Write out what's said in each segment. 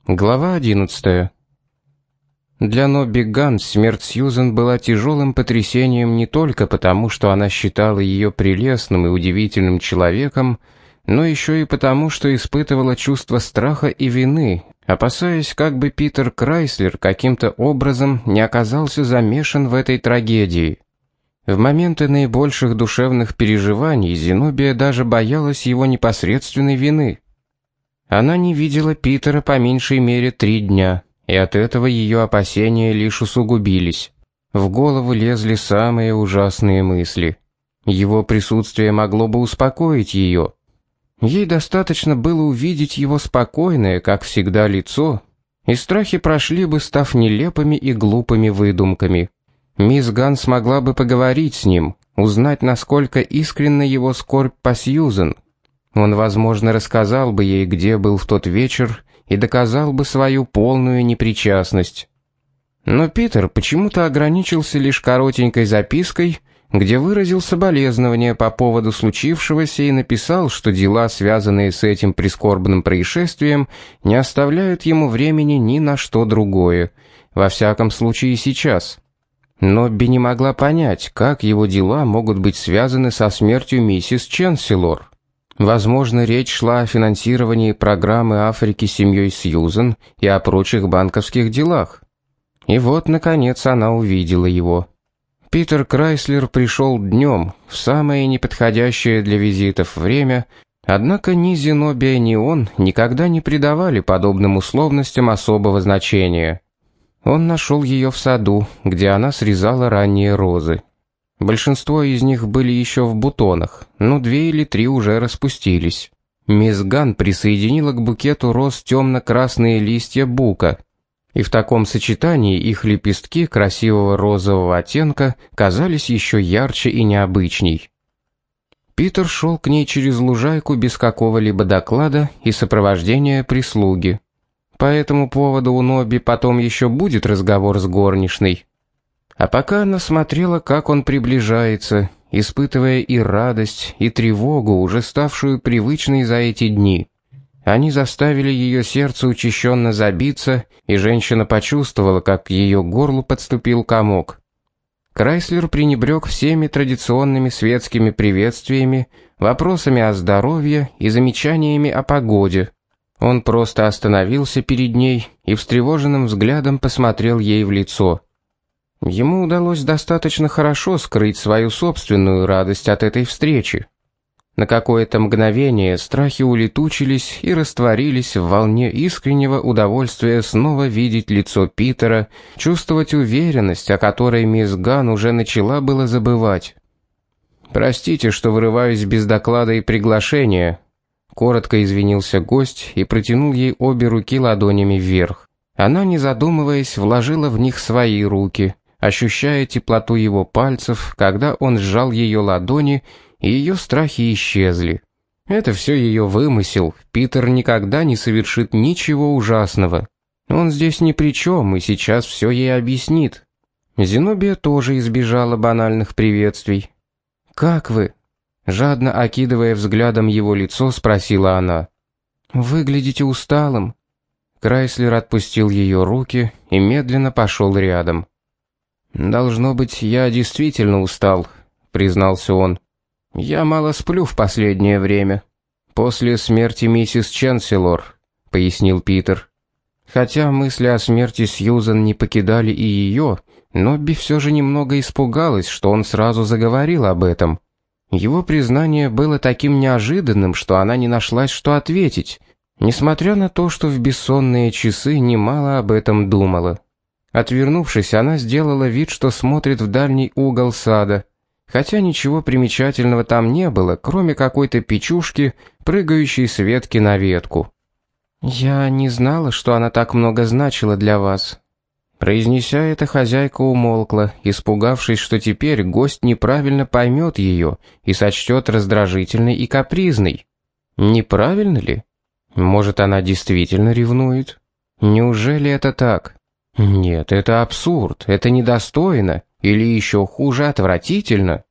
Глава 11. Для Нобби Ганн смерть Сьюзен была тяжелым потрясением не только потому, что она считала ее прелестным и удивительным человеком, но еще и потому, что испытывала чувство страха и вины, опасаясь, как бы Питер Крайслер каким-то образом не оказался замешан в этой трагедии. В моменты наибольших душевных переживаний Зенобия даже боялась его непосредственной вины. Она не видела Питера по меньшей мере 3 дня, и от этого ее опасения лишь усугубились. В голову лезли самые ужасные мысли. Его присутствие могло бы успокоить ее. Ей достаточно было увидеть его спокойное, как всегда, лицо, и страхи прошли бы, став нелепыми и глупыми выдумками. Мисс Ганн смогла бы поговорить с ним, узнать, насколько искренна его скорбь по Сьюзен. Он, возможно, рассказал бы ей, где был в тот вечер, и доказал бы свою полную непричастность. Но Питер почему-то ограничился лишь коротенькой запиской, где выразил соболезнования по поводу случившегося и написал, что дела, связанные с этим прискорбным происшествием, не оставляют ему времени ни на что другое, во всяком случае сейчас. Нобби не могла понять, как его дела могут быть связаны со смертью миссис Ченсилор. Возможно, речь шла о финансировании программы Африки семьей Сьюзен и о прочих банковских делах. И вот, наконец, она увидела его. Питер Крайслер пришел днем, в самое неподходящее для визитов время, однако ни Зенобия, ни он никогда не придавали подобным условностям особого значения. Он нашел ее в саду, где она срезала ранние розы. Большинство из них были еще в бутонах, но 2 или 3 уже распустились. Мисс Ганн присоединила к букету роз темно-красные листья бука, и в таком сочетании их лепестки красивого розового оттенка казались еще ярче и необычней. Питер шел к ней через лужайку без какого-либо доклада и сопровождения прислуги. По этому поводу у Нобби потом еще будет разговор с горничной. А пока она смотрела, как он приближается, испытывая и радость, и тревогу, уже ставшую привычной за эти дни. Они заставили ее сердце учащенно забиться, и женщина почувствовала, как к ее горлу подступил комок. Крайслер пренебрег всеми традиционными светскими приветствиями, вопросами о здоровье и замечаниями о погоде. Он просто остановился перед ней и встревоженным взглядом посмотрел ей в лицо. Ему удалось достаточно хорошо скрыть свою собственную радость от этой встречи. На какое-то мгновение страхи улетучились и растворились в волне искреннего удовольствия снова видеть лицо Питера, чувствовать уверенность, о которой мисс Ганн уже начала было забывать. «Простите, что вырываюсь без доклада и приглашения», — коротко извинился гость и протянул ей обе руки ладонями вверх. Она, не задумываясь, вложила в них свои руки, ощущая теплоту его пальцев, когда он сжал ее ладони, и ее страхи исчезли. Это все ее вымысел, Питер никогда не совершит ничего ужасного. Он здесь ни при чем, и сейчас все ей объяснит. Зенобия тоже избежала банальных приветствий. «Как вы?» — жадно окидывая взглядом его лицо, спросила она. «Выглядите усталым». Крайслер отпустил ее руки и медленно пошел рядом. «Должно быть, я действительно устал», — признался он. «Я мало сплю в последнее время. После смерти миссис Ченсилор», — пояснил Питер. Хотя мысли о смерти Сьюзен не покидали и ее, Нобби все же немного испугалась, что он сразу заговорил об этом. Его признание было таким неожиданным, что она не нашлась, что ответить, несмотря на то, что в бессонные часы немало об этом думала. Отвернувшись, она сделала вид, что смотрит в дальний угол сада, хотя ничего примечательного там не было, кроме какой-то печушки, прыгающей с ветки на ветку. «Я не знала, что она так много значила для вас». Произнеся это, хозяйка умолкла, испугавшись, что теперь гость неправильно поймет ее и сочтет раздражительной и капризной. Неправильно ли? Может, она действительно ревнует? Неужели это так? Нет, это абсурд, это недостойно, или еще хуже, отвратительно.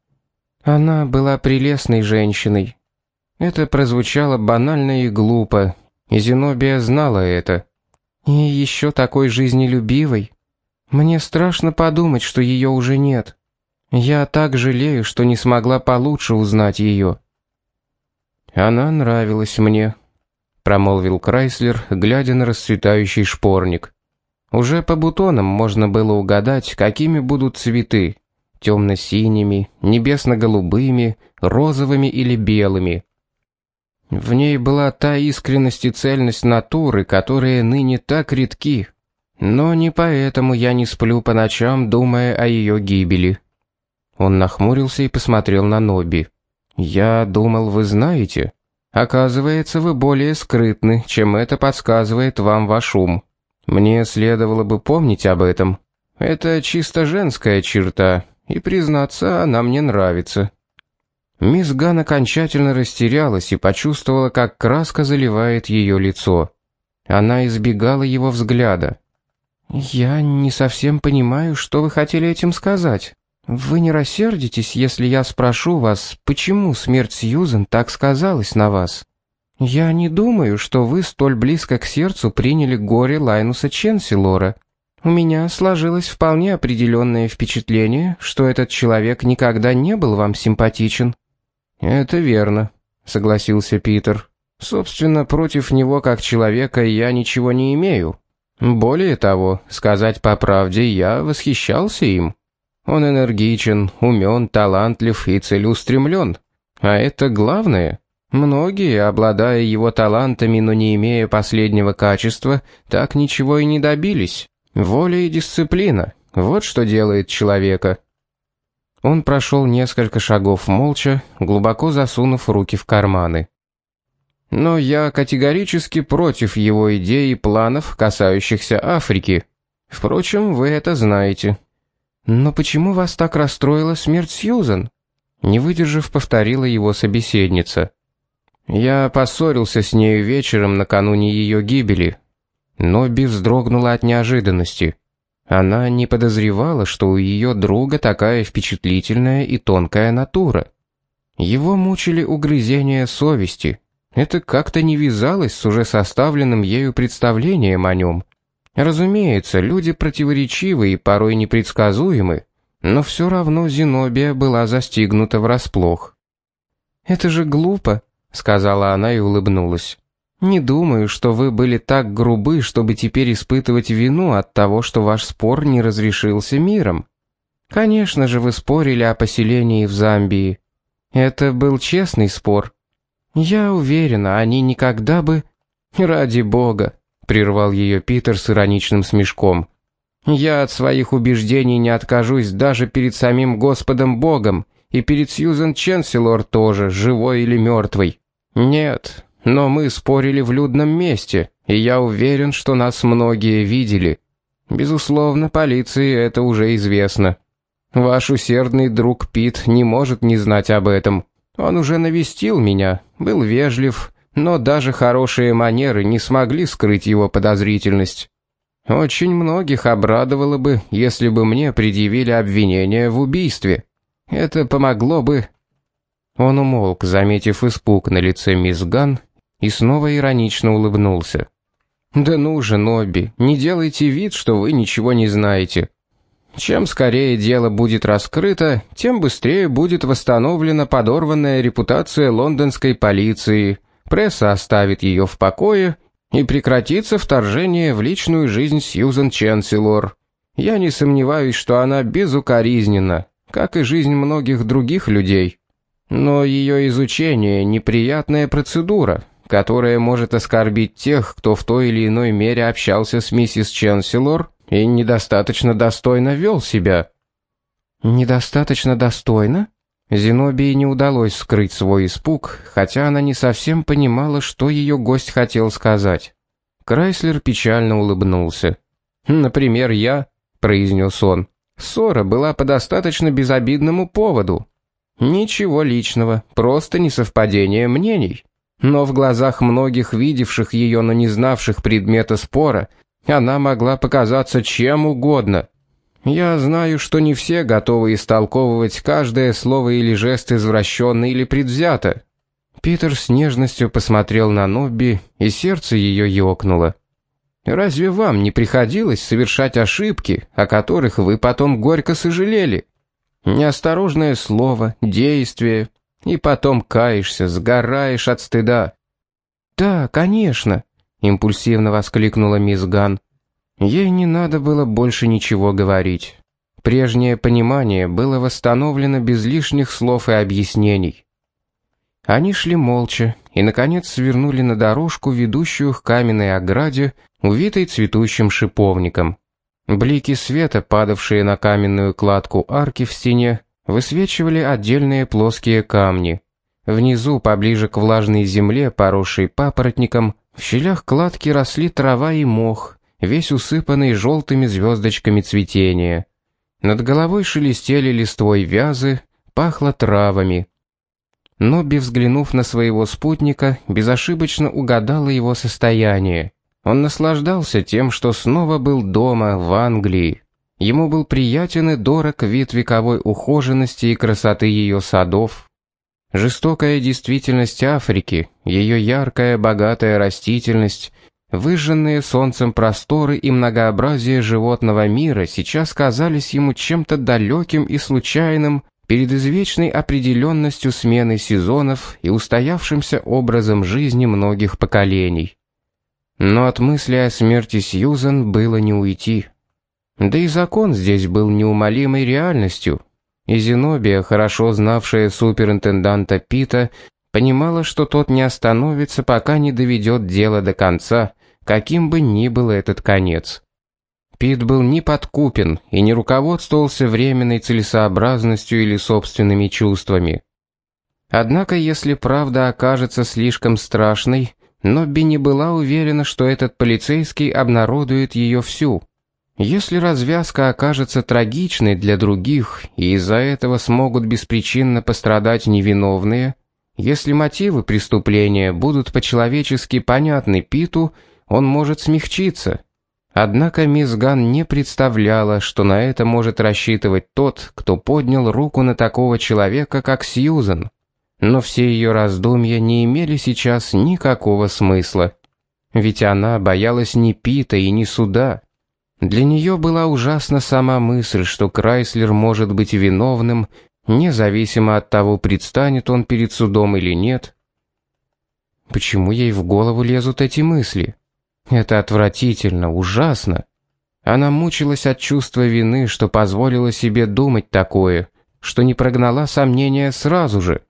Она была прелестной женщиной. Это прозвучало банально и глупо, и Зенобия знала это. И еще такой жизнелюбивой. Мне страшно подумать, что ее уже нет. Я так жалею, что не смогла получше узнать ее». «Она нравилась мне», — промолвил Крайслер, глядя на расцветающий шпорник. Уже по бутонам можно было угадать, какими будут цветы: темно-синими, небесно-голубыми, розовыми или белыми. В ней была та искренность и цельность натуры, которые ныне так редки. Но не поэтому я не сплю по ночам, думая о ее гибели. Он нахмурился и посмотрел на Нобби. «Я думал, вы знаете. Оказывается, вы более скрытны, чем это подсказывает вам ваш ум. Мне следовало бы помнить об этом. Это чисто женская черта, и, признаться, она мне нравится». Мисс Ган окончательно растерялась и почувствовала, как краска заливает ее лицо. Она избегала его взгляда. «Я не совсем понимаю, что вы хотели этим сказать. Вы не рассердитесь, если я спрошу вас, почему смерть Сьюзен так сказалась на вас? Я не думаю, что вы столь близко к сердцу приняли горе Лайнуса Ченсилора. У меня сложилось вполне определенное впечатление, что этот человек никогда не был вам симпатичен». «Это верно», — согласился Питер. «Собственно, против него как человека я ничего не имею. Более того, сказать по правде, я восхищался им. Он энергичен, умен, талантлив и целеустремлен. А это главное. Многие, обладая его талантами, но не имея последнего качества, так ничего и не добились. Воля и дисциплина — вот что делает человека». Он прошел несколько шагов молча, глубоко засунув руки в карманы. «Но я категорически против его идей и планов, касающихся Африки. Впрочем, вы это знаете». «Но почему вас так расстроила смерть Сьюзен?» Не выдержав, повторила его собеседница. «Я поссорился с нею вечером накануне ее гибели». Нобби вздрогнула от неожиданности. Она не подозревала, что у ее друга такая впечатлительная и тонкая натура. Его мучили угрызения совести. Это как-то не вязалось с уже составленным ею представлением о нем. Разумеется, люди противоречивы и порой непредсказуемы, но все равно Зенобия была застигнута врасплох. «Это же глупо», — сказала она и улыбнулась. «Не думаю, что вы были так грубы, чтобы теперь испытывать вину от того, что ваш спор не разрешился миром. Конечно же, вы спорили о поселении в Замбии. Это был честный спор. Я уверена, они никогда бы...» «Ради бога», — прервал ее Питер с ироничным смешком. «Я от своих убеждений не откажусь даже перед самим Господом Богом, и перед Сьюзен Ченсилор тоже, живой или мертвой. Нет, но мы спорили в людном месте, и я уверен, что нас многие видели. Безусловно, полиции это уже известно. Ваш усердный друг Пит не может не знать об этом. Он уже навестил меня, был вежлив, но даже хорошие манеры не смогли скрыть его подозрительность. Очень многих обрадовало бы, если бы мне предъявили обвинение в убийстве. Это помогло бы...» Он умолк, заметив испуг на лице мисс Ган, и снова иронично улыбнулся. «Да ну же, Нобби, не делайте вид, что вы ничего не знаете. Чем скорее дело будет раскрыто, тем быстрее будет восстановлена подорванная репутация лондонской полиции, пресса оставит ее в покое, и прекратится вторжение в личную жизнь Сьюзен Ченсилор. Я не сомневаюсь, что она безукоризненна, как и жизнь многих других людей. Но ее изучение — неприятная процедура, которая может оскорбить тех, кто в той или иной мере общался с миссис Ченсилор и недостаточно достойно вел себя». «Недостаточно достойно?» Зенобии не удалось скрыть свой испуг, хотя она не совсем понимала, что ее гость хотел сказать. Крайслер печально улыбнулся. «Например, я», — произнес он, — «ссора была по достаточно безобидному поводу. Ничего личного, просто несовпадение мнений. Но в глазах многих видевших ее, но не знавших предмета спора, она могла показаться чем угодно. Я знаю, что не все готовы истолковывать каждое слово или жест извращенно или предвзято». Питер с нежностью посмотрел на Нобби, и сердце ее ёкнуло. Разве вам не приходилось совершать ошибки, о которых вы потом горько сожалели? Неосторожное слово, действие, и потом каешься, сгораешь от стыда». «Да, конечно», — импульсивно воскликнула мисс Ган. Ей не надо было больше ничего говорить. Прежнее понимание было восстановлено без лишних слов и объяснений. Они шли молча и, наконец, свернули на дорожку, ведущую к каменной ограде, увитой цветущим шиповником. Блики света, падавшие на каменную кладку арки в стене, высвечивали отдельные плоские камни. Внизу, поближе к влажной земле, поросшей папоротником, в щелях кладки росли трава и мох, весь усыпанный желтыми звездочками цветения. Над головой шелестели листвой вязы, пахло травами. Нобби, взглянув на своего спутника, безошибочно угадала его состояние. Он наслаждался тем, что снова был дома, в Англии. Ему был приятен и дорог вид вековой ухоженности и красоты ее садов. Жестокая действительность Африки, ее яркая, богатая растительность, выжженные солнцем просторы и многообразие животного мира сейчас казались ему чем-то далеким и случайным перед извечной определенностью смены сезонов и устоявшимся образом жизни многих поколений. Но от мысли о смерти Сьюзен было не уйти. Да и закон здесь был неумолимой реальностью, и Зенобия, хорошо знавшая суперинтенданта Пита, понимала, что тот не остановится, пока не доведет дело до конца, каким бы ни был этот конец. Пит был не подкупен и не руководствовался временной целесообразностью или собственными чувствами. Однако, если правда окажется слишком страшной, Нобби не была уверена, что этот полицейский обнародует ее всю. Если развязка окажется трагичной для других, и из-за этого смогут беспричинно пострадать невиновные, если мотивы преступления будут по-человечески понятны Питу, он может смягчиться. Однако мисс Ган не представляла, что на это может рассчитывать тот, кто поднял руку на такого человека, как Сьюзен. Но все ее раздумья не имели сейчас никакого смысла. Ведь она боялась ни Пита и ни суда. Для нее была ужасна сама мысль, что Крайслер может быть виновным, независимо от того, предстанет он перед судом или нет. Почему ей в голову лезут эти мысли? Это отвратительно, ужасно. Она мучилась от чувства вины, что позволила себе думать такое, что не прогнала сомнения сразу же.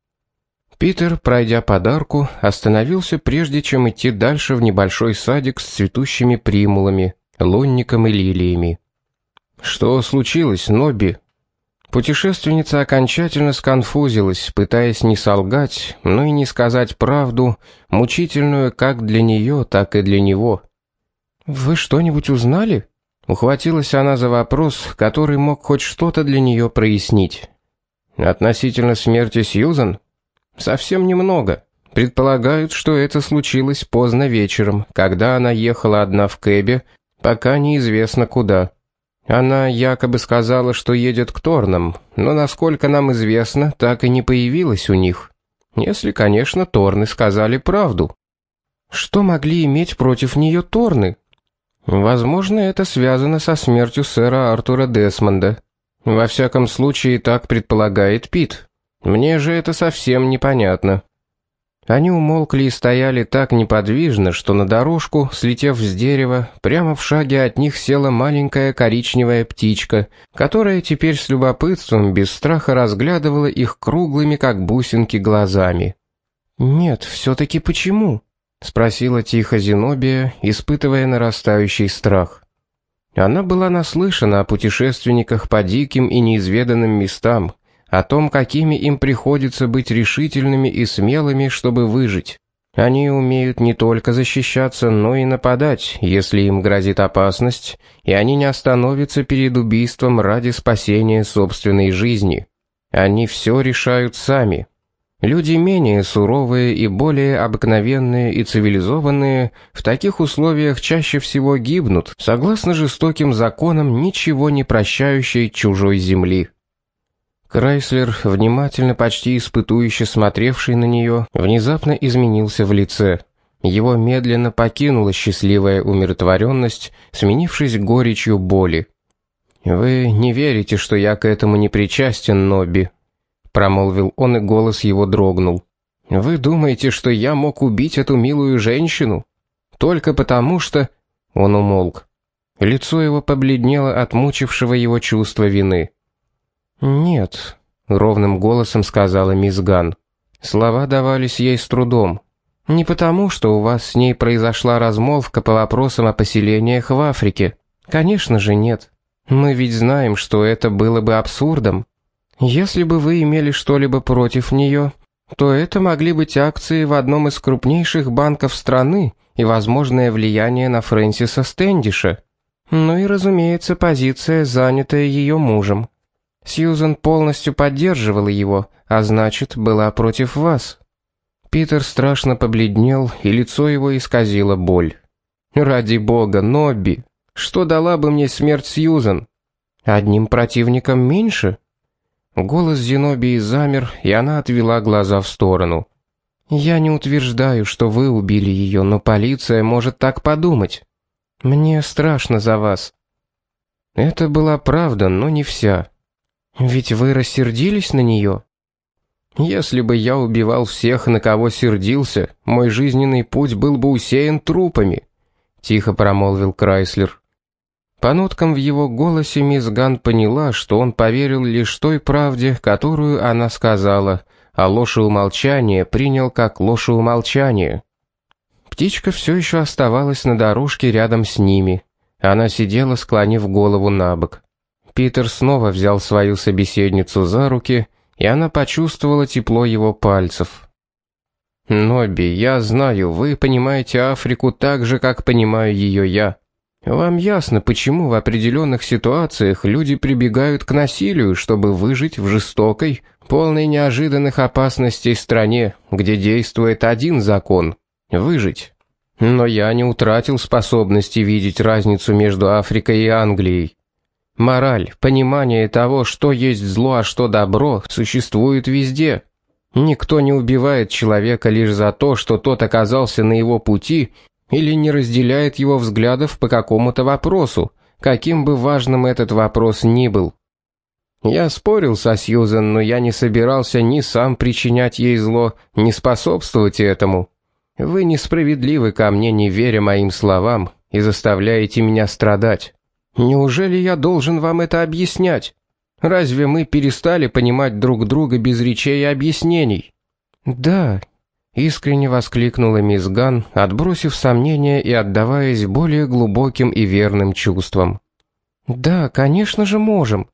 Питер, пройдя подарку, остановился прежде чем идти дальше в небольшой садик с цветущими примулами, лунником и лилиями. «Что случилось, Нобби?» Путешественница окончательно сконфузилась, пытаясь не солгать, но и не сказать правду, мучительную как для нее, так и для него. «Вы что-нибудь узнали?» Ухватилась она за вопрос, который мог хоть что-то для нее прояснить. «Относительно смерти Сьюзен? Совсем немного. Предполагают, что это случилось поздно вечером, когда она ехала одна в кэбе, пока неизвестно куда. Она якобы сказала, что едет к Торнам, но, насколько нам известно, так и не появилась у них. Если, конечно, Торны сказали правду». «Что могли иметь против нее Торны?» «Возможно, это связано со смертью сэра Артура Десмонда. Во всяком случае, так предполагает Пит. Мне же это совсем непонятно». Они умолкли и стояли так неподвижно, что на дорожку, слетев с дерева, прямо в шаге от них села маленькая коричневая птичка, которая теперь с любопытством, без страха разглядывала их круглыми, как бусинки, глазами. «Нет, все-таки почему?» — спросила тихо Зенобия, испытывая нарастающий страх. Она была наслышана о путешественниках по диким и неизведанным местам, о том, какими им приходится быть решительными и смелыми, чтобы выжить. Они умеют не только защищаться, но и нападать, если им грозит опасность, и они не остановятся перед убийством ради спасения собственной жизни. Они все решают сами. Люди менее суровые и более обыкновенные и цивилизованные в таких условиях чаще всего гибнут, согласно жестоким законам ничего не прощающей чужой земли. Крайслер, внимательно, почти испытующе смотревший на нее, внезапно изменился в лице. Его медленно покинула счастливая умиротворенность, сменившись горечью боли. «Вы не верите, что я к этому не причастен, Нобби?» — промолвил он, и голос его дрогнул. «Вы думаете, что я мог убить эту милую женщину? Только потому что...» Он умолк. Лицо его побледнело от мучившего его чувства вины. «Нет», — ровным голосом сказала мисс Ганн. Слова давались ей с трудом. «Не потому, что у вас с ней произошла размолвка по вопросам о поселениях в Африке. Конечно же, нет. Мы ведь знаем, что это было бы абсурдом. Если бы вы имели что-либо против нее, то это могли быть акции в одном из крупнейших банков страны и возможное влияние на Фрэнсиса Стэндиша. Ну и, разумеется, позиция, занятая ее мужем. Сьюзен полностью поддерживала его, а значит, была против вас». Питер страшно побледнел, и лицо его исказило боль. «Ради бога, Нобби, что дала бы мне смерть Сьюзен? Одним противником меньше?» Голос Зенобии замер, и она отвела глаза в сторону. «Я не утверждаю, что вы убили ее, но полиция может так подумать. Мне страшно за вас». Это была правда, но не вся. «Ведь вы рассердились на нее?» «Если бы я убивал всех, на кого сердился, мой жизненный путь был бы усеян трупами», — тихо промолвил Крайслер. По ноткам в его голосе мисс Ганн поняла, что он поверил лишь той правде, которую она сказала, а ложь и умолчание принял как ложь и умолчание. Птичка все еще оставалась на дорожке рядом с ними. Она сидела, склонив голову набок. Питер снова взял свою собеседницу за руки, и она почувствовала тепло его пальцев. «Нобби, я знаю, вы понимаете Африку так же, как понимаю ее я. Вам ясно, почему в определенных ситуациях люди прибегают к насилию, чтобы выжить в жестокой, полной неожиданных опасностей стране, где действует один закон — выжить. Но я не утратил способности видеть разницу между Африкой и Англией. Мораль, понимание того, что есть зло, а что добро, существует везде. Никто не убивает человека лишь за то, что тот оказался на его пути, или не разделяет его взглядов по какому-то вопросу, каким бы важным этот вопрос ни был. Я спорил со Сьюзен, но я не собирался ни сам причинять ей зло, ни способствовать этому. Вы несправедливы ко мне, не веря моим словам, и заставляете меня страдать. Неужели я должен вам это объяснять? Разве мы перестали понимать друг друга без речей и объяснений?» «Да», — искренне воскликнула мисс Ганн, отбросив сомнения и отдаваясь более глубоким и верным чувствам. «Да, конечно же можем».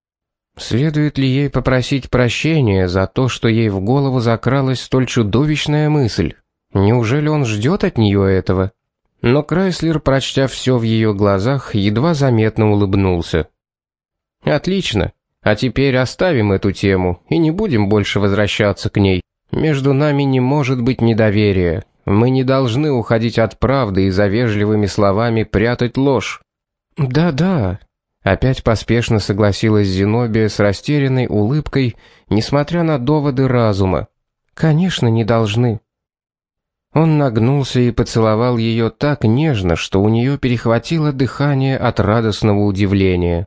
Следует ли ей попросить прощения за то, что ей в голову закралась столь чудовищная мысль? Неужели он ждет от нее этого? Но Крайслер, прочтя все в ее глазах, едва заметно улыбнулся. «Отлично. А теперь оставим эту тему и не будем больше возвращаться к ней. Между нами не может быть недоверия. Мы не должны уходить от правды и за вежливыми словами прятать ложь». «Да-да», — опять поспешно согласилась Зенобия с растерянной улыбкой, несмотря на доводы разума. «Конечно, не должны». Он нагнулся и поцеловал ее так нежно, что у нее перехватило дыхание от радостного удивления.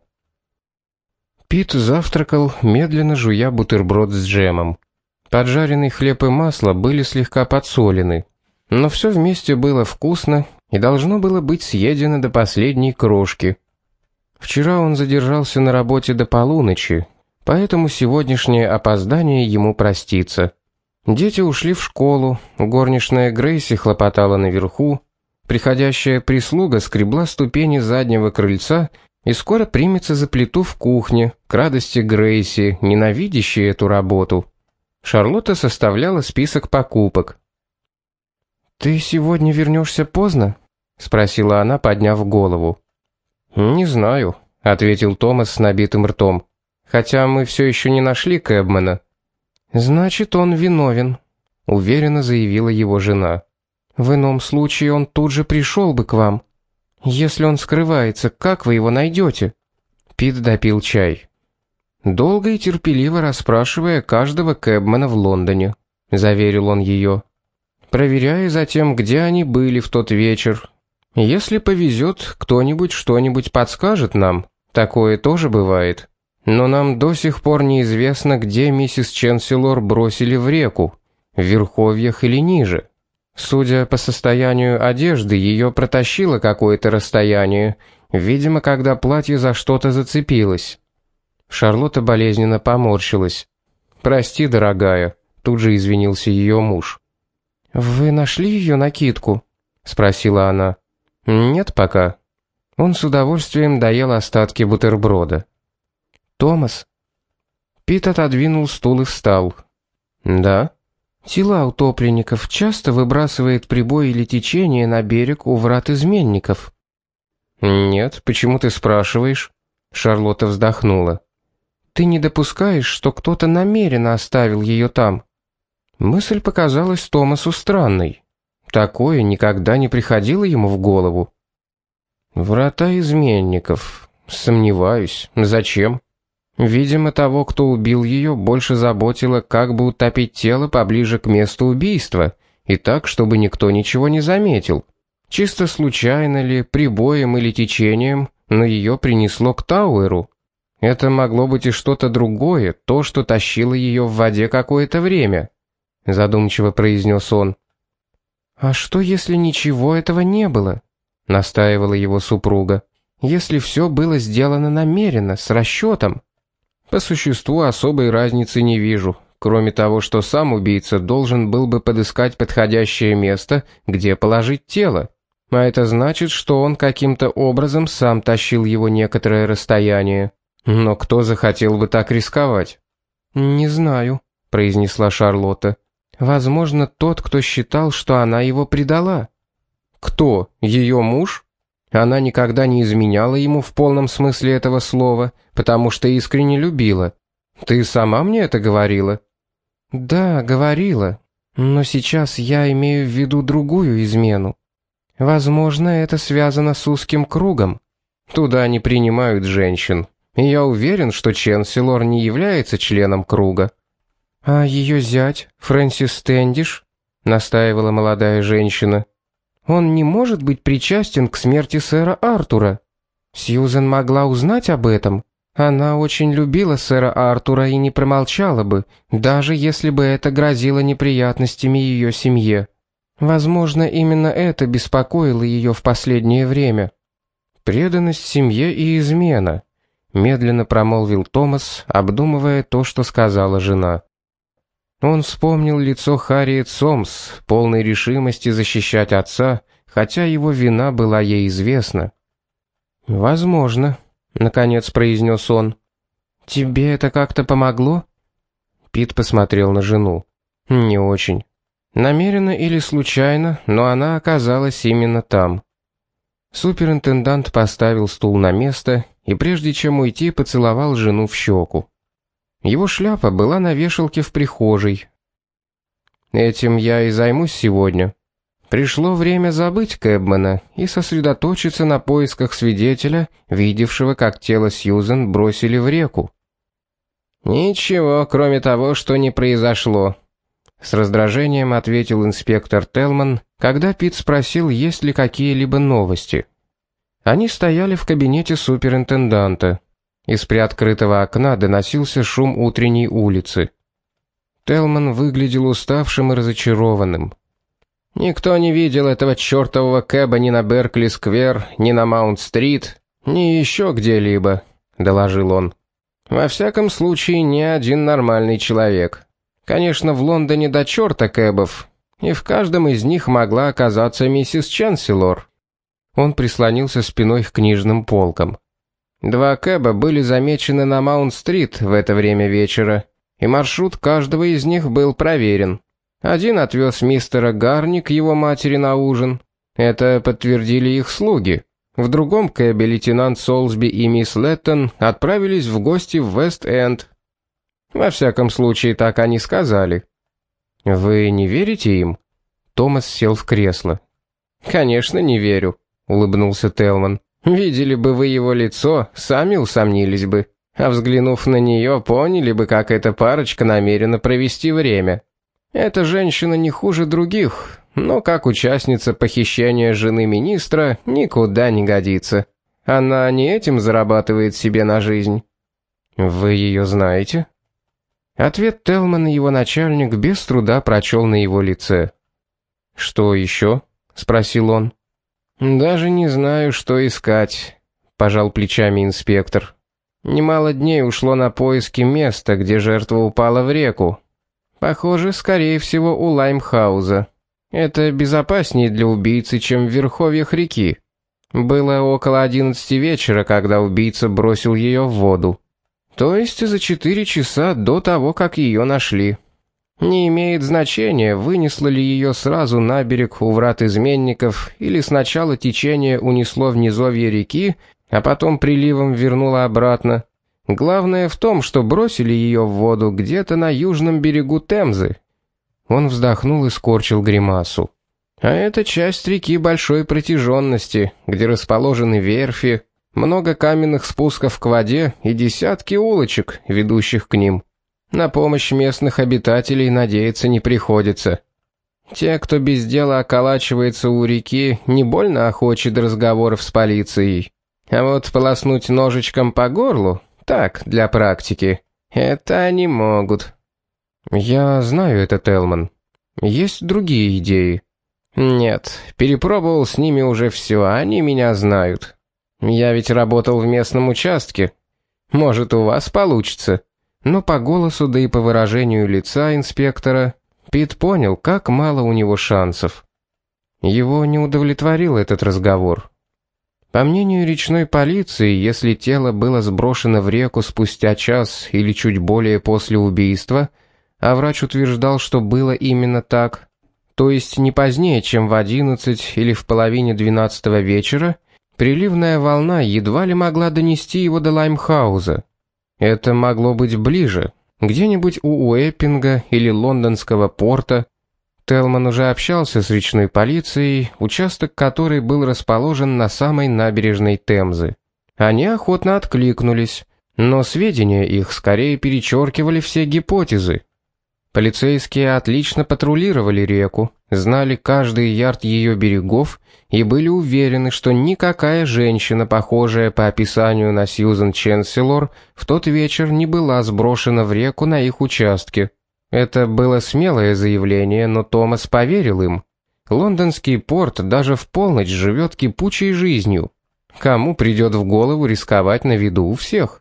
Пит завтракал, медленно жуя бутерброд с джемом. Поджаренный хлеб и масло были слегка подсолены, но все вместе было вкусно и должно было быть съедено до последней крошки. Вчера он задержался на работе до полуночи, поэтому сегодняшнее опоздание ему простится. Дети ушли в школу, горничная Грейси хлопотала наверху, приходящая прислуга скребла ступени заднего крыльца и скоро примется за плиту в кухне, к радости Грейси, ненавидящей эту работу. Шарлотта составляла список покупок. «Ты сегодня вернешься поздно?» — спросила она, подняв голову. «Не знаю», — ответил Томас с набитым ртом, «хотя мы все еще не нашли Кэбмана». «Значит, он виновен», — уверенно заявила его жена. «В ином случае он тут же пришел бы к вам. Если он скрывается, как вы его найдете?» Пит допил чай. «Долго и терпеливо расспрашивая каждого Кэбмана в Лондоне», — заверил он ее. проверяя затем, где они были в тот вечер. Если повезет, кто-нибудь что-нибудь подскажет нам. Такое тоже бывает. Но нам до сих пор неизвестно, где миссис Ченсилор бросили в реку, в верховьях или ниже. Судя по состоянию одежды, ее протащило какое-то расстояние, видимо, когда платье за что-то зацепилось. Шарлотта болезненно поморщилась. «Прости, дорогая», — тут же извинился ее муж. «Вы нашли ее накидку?» — спросила она. «Нет пока». Он с удовольствием доел остатки бутерброда. «Томас?» Пит отодвинул стул и встал. «Да?» «Тела утопленников часто выбрасывает прибой или течение на берег у врат изменников?» «Нет, почему ты спрашиваешь?» Шарлотта вздохнула. «Ты не допускаешь, что кто-то намеренно оставил ее там?» Мысль показалась Томасу странной. Такое никогда не приходило ему в голову. «Врата изменников. Сомневаюсь. Зачем?» Видимо, того, кто убил ее, больше заботило, как бы утопить тело поближе к месту убийства, и так, чтобы никто ничего не заметил. Чисто случайно ли, прибоем или течением, но ее принесло к Тауэру. Это могло быть и что-то другое, то, что тащило ее в воде какое-то время, задумчиво произнес он. «А что, если ничего этого не было?» — настаивала его супруга. «Если все было сделано намеренно, с расчетом?» «По существу особой разницы не вижу, кроме того, что сам убийца должен был бы подыскать подходящее место, где положить тело. А это значит, что он каким-то образом сам тащил его некоторое расстояние. Но кто захотел бы так рисковать?» «Не знаю», — произнесла Шарлотта. «Возможно, тот, кто считал, что она его предала». «Кто? Ее муж?» Она никогда не изменяла ему в полном смысле этого слова, потому что искренне любила. Ты сама мне это говорила?» «Да, говорила. Но сейчас я имею в виду другую измену. Возможно, это связано с узким кругом. Туда не принимают женщин. И я уверен, что Ченсилор не является членом круга». «А ее зять, Фрэнсис Стэндиш?» — настаивала молодая женщина. «Он не может быть причастен к смерти сэра Артура. Сьюзен могла узнать об этом. Она очень любила сэра Артура и не промолчала бы, даже если бы это грозило неприятностями ее семье. Возможно, именно это беспокоило ее в последнее время». «Преданность семье и измена», — медленно промолвил Томас, обдумывая то, что сказала жена. Он вспомнил лицо Харриет Сомс, полной решимости защищать отца, хотя его вина была ей известна. «Возможно», — наконец произнес он. «Тебе это как-то помогло?» Пит посмотрел на жену. «Не очень. Намеренно или случайно, но она оказалась именно там». Суперинтендант поставил стул на место и, прежде чем уйти, поцеловал жену в щеку. Его шляпа была на вешалке в прихожей. «Этим я и займусь сегодня. Пришло время забыть Кэбмана и сосредоточиться на поисках свидетеля, видевшего, как тело Сьюзен бросили в реку». «Ничего, кроме того, что не произошло», — с раздражением ответил инспектор Телман, когда Пит спросил, есть ли какие-либо новости. Они стояли в кабинете суперинтенданта. Из приоткрытого окна доносился шум утренней улицы. Телман выглядел уставшим и разочарованным. «Никто не видел этого чертового Кэба ни на Беркли-сквер, ни на Маунт-стрит, ни еще где-либо», — доложил он. «Во всяком случае, ни один нормальный человек. Конечно, в Лондоне до черта Кэбов, и в каждом из них могла оказаться миссис Ченсилор». Он прислонился спиной к книжным полкам. 2 Кэба были замечены на Маунт-стрит в это время вечера, и маршрут каждого из них был проверен. Один отвез мистера Гарни к его матери на ужин. Это подтвердили их слуги. В другом Кэбе лейтенант Солсби и мисс Леттон отправились в гости в Вест-Энд. Во всяком случае, так они сказали. «Вы не верите им?» Томас сел в кресло. «Конечно, не верю», — улыбнулся Телман. «Видели бы вы его лицо, сами усомнились бы. А взглянув на нее, поняли бы, как эта парочка намерена провести время. Эта женщина не хуже других, но как участница похищения жены министра никуда не годится. Она не этим зарабатывает себе на жизнь». «Вы ее знаете?» Ответ Телман и его начальник без труда прочел на его лице. «Что еще?» — спросил он. «Даже не знаю, что искать», — пожал плечами инспектор. «Немало дней ушло на поиски места, где жертва упала в реку. Похоже, скорее всего, у Лаймхауза. Это безопаснее для убийцы, чем в верховьях реки. Было около 11 вечера, когда убийца бросил ее в воду. То есть за 4 часа до того, как ее нашли. Не имеет значения, вынесло ли ее сразу на берег у врат изменников, или сначала течение унесло в низовье реки, а потом приливом вернуло обратно. Главное в том, что бросили ее в воду где-то на южном берегу Темзы». Он вздохнул и скорчил гримасу. «А это часть реки большой протяженности, где расположены верфи, много каменных спусков к воде и десятки улочек, ведущих к ним. На помощь местных обитателей надеяться не приходится. Те, кто без дела околачивается у реки, не больно охочи до разговоров с полицией. А вот полоснуть ножичком по горлу, так, для практики, это они могут». «Я знаю это, Телман. Есть другие идеи?» «Нет, перепробовал с ними уже все, они меня знают. Я ведь работал в местном участке. Может, у вас получится». Но по голосу, да и по выражению лица инспектора, Пит понял, как мало у него шансов. Его не удовлетворил этот разговор. По мнению речной полиции, если тело было сброшено в реку спустя час или чуть более после убийства, а врач утверждал, что было именно так, то есть не позднее, чем в 11 или в половине 12 вечера, приливная волна едва ли могла донести его до Лаймхауза. Это могло быть ближе, где-нибудь у Уэппинга или лондонского порта. Телман уже общался с речной полицией, участок которой был расположен на самой набережной Темзы. Они охотно откликнулись, но сведения их скорее перечеркивали все гипотезы. Полицейские отлично патрулировали реку, знали каждый ярд ее берегов и были уверены, что никакая женщина, похожая по описанию на Сьюзен Ченселор, в тот вечер не была сброшена в реку на их участке. Это было смелое заявление, но Томас поверил им. Лондонский порт даже в полночь живет кипучей жизнью. Кому придет в голову рисковать на виду у всех?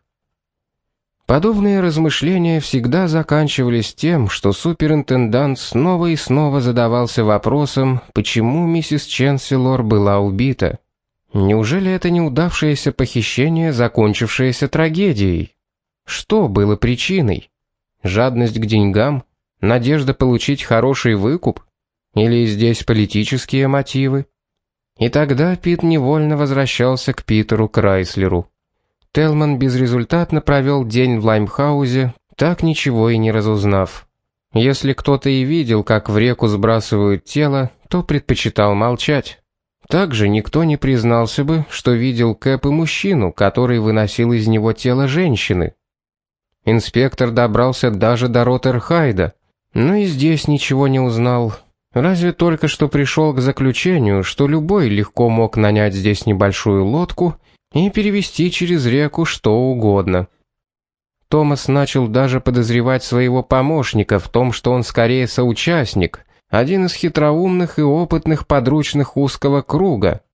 Подобные размышления всегда заканчивались тем, что суперинтендант снова и снова задавался вопросом, почему миссис Ченселор была убита. Неужели это неудавшееся похищение, закончившееся трагедией? Что было причиной? Жадность к деньгам? Надежда получить хороший выкуп? Или здесь политические мотивы? И тогда Пит невольно возвращался к Питеру Крайслеру. Телман безрезультатно провел день в Лаймхаузе, так ничего и не разузнав. Если кто-то и видел, как в реку сбрасывают тело, то предпочитал молчать. Также никто не признался бы, что видел Кэп и мужчину, который выносил из него тело женщины. Инспектор добрался даже до Роттерхайда, но и здесь ничего не узнал. Разве только что пришел к заключению, что любой легко мог нанять здесь небольшую лодку и перевезти через реку что угодно. Томас начал даже подозревать своего помощника в том, что он скорее соучастник, один из хитроумных и опытных подручных узкого круга,